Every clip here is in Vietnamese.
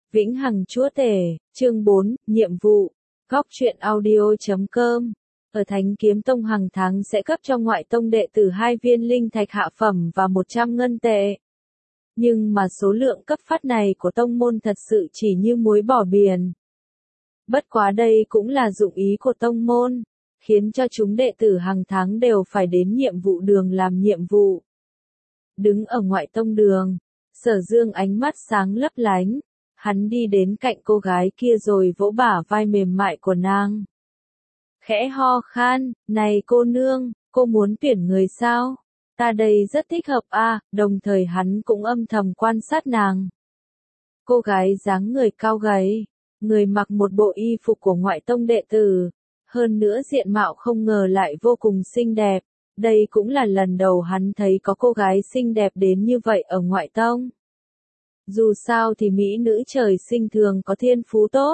Vĩnh Hằng Chúa Tể, chương 4, nhiệm vụ. Góc truyện audio.com. Ở Thánh Kiếm Tông hàng tháng sẽ cấp cho ngoại tông đệ tử 2 viên linh thạch hạ phẩm và 100 ngân tệ. Nhưng mà số lượng cấp phát này của tông môn thật sự chỉ như muối bỏ biển. Bất quá đây cũng là dụng ý của tông môn, khiến cho chúng đệ tử hàng tháng đều phải đến nhiệm vụ đường làm nhiệm vụ. Đứng ở ngoại tông đường, Sở Dương ánh mắt sáng lấp lánh. Hắn đi đến cạnh cô gái kia rồi vỗ bả vai mềm mại của nàng. Khẽ ho khan, này cô nương, cô muốn tuyển người sao? Ta đây rất thích hợp a. Đồng thời hắn cũng âm thầm quan sát nàng. Cô gái dáng người cao gầy, người mặc một bộ y phục của ngoại tông đệ tử, hơn nữa diện mạo không ngờ lại vô cùng xinh đẹp. Đây cũng là lần đầu hắn thấy có cô gái xinh đẹp đến như vậy ở ngoại tông. Dù sao thì mỹ nữ trời sinh thường có thiên phú tốt.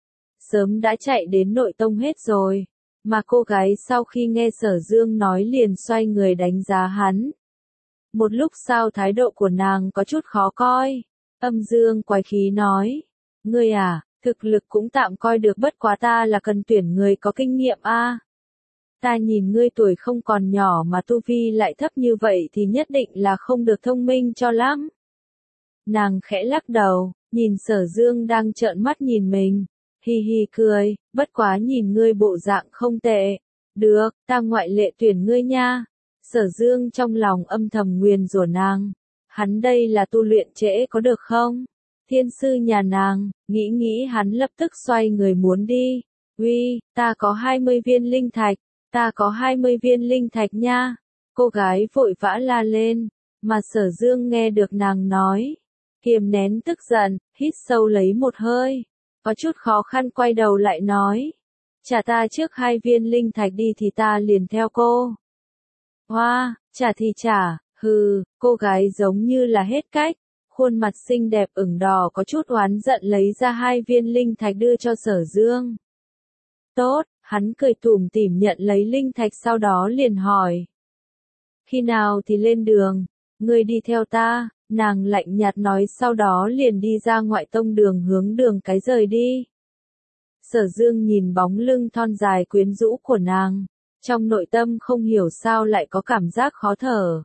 Sớm đã chạy đến nội tông hết rồi, mà cô gái sau khi nghe Sở Dương nói liền xoay người đánh giá hắn. Một lúc sau thái độ của nàng có chút khó coi, âm dương quái khí nói, ngươi à, thực lực cũng tạm coi được bất quá ta là cần tuyển người có kinh nghiệm a. Ta nhìn ngươi tuổi không còn nhỏ mà tu vi lại thấp như vậy thì nhất định là không được thông minh cho lắm. Nàng khẽ lắc đầu, nhìn Sở Dương đang trợn mắt nhìn mình, hi hi cười, bất quá nhìn ngươi bộ dạng không tệ. Được, ta ngoại lệ tuyển ngươi nha. Sở Dương trong lòng âm thầm nguyền rủa nàng. Hắn đây là tu luyện trễ có được không? Thiên sư nhà nàng, nghĩ hắn lập tức xoay người muốn đi. Uy, ta có 20 viên linh thạch, ta có 20 viên linh thạch nha. Cô gái vội vã la lên, mà Sở Dương nghe được nàng nói. Kiềm nén tức giận, hít sâu lấy một hơi, có chút khó khăn quay đầu lại nói. Trả ta trước 2 viên linh thạch đi thì ta liền theo cô. Hoa, trả thì trả, hừ, cô gái giống như là hết cách, khuôn mặt xinh đẹp ửng đỏ có chút oán giận lấy ra 2 viên linh thạch đưa cho Sở Dương. Tốt, hắn cười tủm tỉm nhận lấy linh thạch sau đó liền hỏi. Khi nào thì lên đường, ngươi đi theo ta. Nàng lạnh nhạt nói sau đó liền đi ra ngoại tông đường hướng đường cái rời đi. Sở Dương nhìn bóng lưng thon dài quyến rũ của nàng, trong nội tâm không hiểu sao lại có cảm giác khó thở.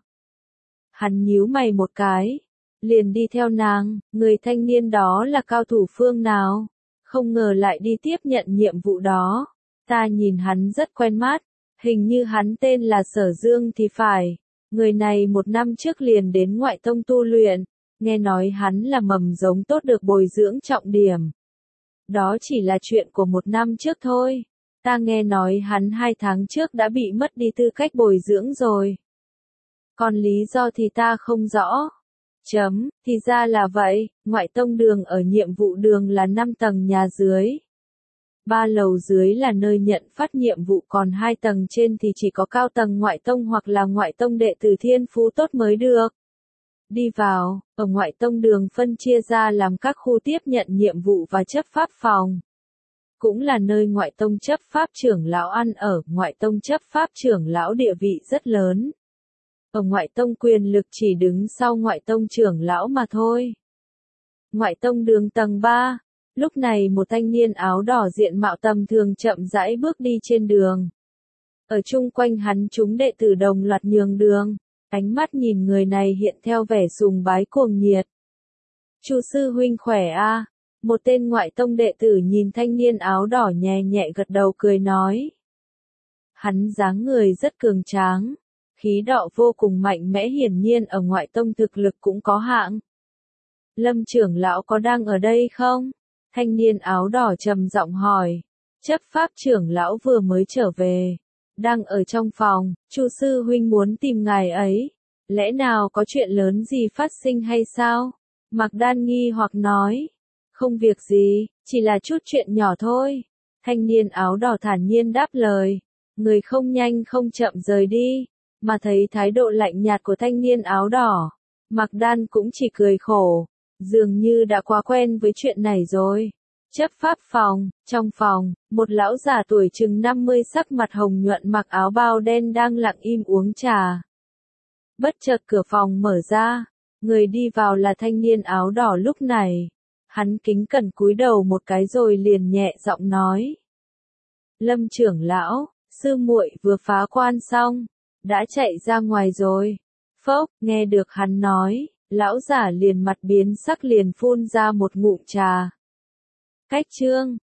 Hắn nhíu mày một cái, liền đi theo nàng, người thanh niên đó là cao thủ phương nào, không ngờ lại đi tiếp nhận nhiệm vụ đó. Ta nhìn hắn rất quen mắt, hình như hắn tên là Sở Dương thì phải. Người này 1 năm trước liền đến ngoại tông tu luyện, nghe nói hắn là mầm giống tốt được bồi dưỡng trọng điểm. Đó chỉ là chuyện của 1 năm trước thôi, ta nghe nói hắn 2 tháng trước đã bị mất đi tư cách bồi dưỡng rồi. Còn lý do thì ta không rõ. Thì ra là vậy, ngoại tông đường ở nhiệm vụ đường là 5 tầng nhà dưới. 3 lầu dưới là nơi nhận phát nhiệm vụ còn 2 tầng trên thì chỉ có cao tầng ngoại tông hoặc là ngoại tông đệ tử thiên phú tốt mới được. Đi vào, ở ngoại tông đường phân chia ra làm các khu tiếp nhận nhiệm vụ và chấp pháp phòng. Cũng là nơi ngoại tông chấp pháp trưởng lão ăn ở, ngoại tông chấp pháp trưởng lão địa vị rất lớn. Ở ngoại tông quyền lực chỉ đứng sau ngoại tông trưởng lão mà thôi. Ngoại tông đường tầng 3. Lúc này một thanh niên áo đỏ diện mạo tầm thường chậm rãi bước đi trên đường. Ở chung quanh hắn chúng đệ tử đồng loạt nhường đường, ánh mắt nhìn người này hiện theo vẻ sùng bái cuồng nhiệt. Chu sư huynh khỏe a? Một tên ngoại tông đệ tử nhìn thanh niên áo đỏ nhẹ nhẹ gật đầu cười nói. Hắn dáng người rất cường tráng, khí độ vô cùng mạnh mẽ hiển nhiên ở ngoại tông thực lực cũng có hạng. Lâm trưởng lão có đang ở đây không? Thanh niên áo đỏ trầm giọng hỏi. Chấp pháp trưởng lão vừa mới trở về. Đang ở trong phòng, Chu sư huynh muốn tìm ngài ấy. Lẽ nào có chuyện lớn gì phát sinh hay sao? Mạc Đan nghi hoặc nói. Không việc gì, chỉ là chút chuyện nhỏ thôi. Thanh niên áo đỏ thản nhiên đáp lời. Người không nhanh không chậm rời đi. Mà thấy thái độ lạnh nhạt của thanh niên áo đỏ, Mạc Đan cũng chỉ cười khổ. Dường như đã quá quen với chuyện này rồi. Chấp pháp phòng, trong phòng, một lão già tuổi chừng 50 sắc mặt hồng nhuận mặc áo bao đen đang lặng im uống trà. Bất chợt cửa phòng mở ra, người đi vào là thanh niên áo đỏ lúc này. Hắn kính cẩn cúi đầu một cái rồi liền nhẹ giọng nói. Lâm trưởng lão, sư muội vừa phá quan xong, đã chạy ra ngoài rồi. Phốc, nghe được hắn nói, lão giả liền mặt biến sắc liền phun ra một ngụm trà. Cách chương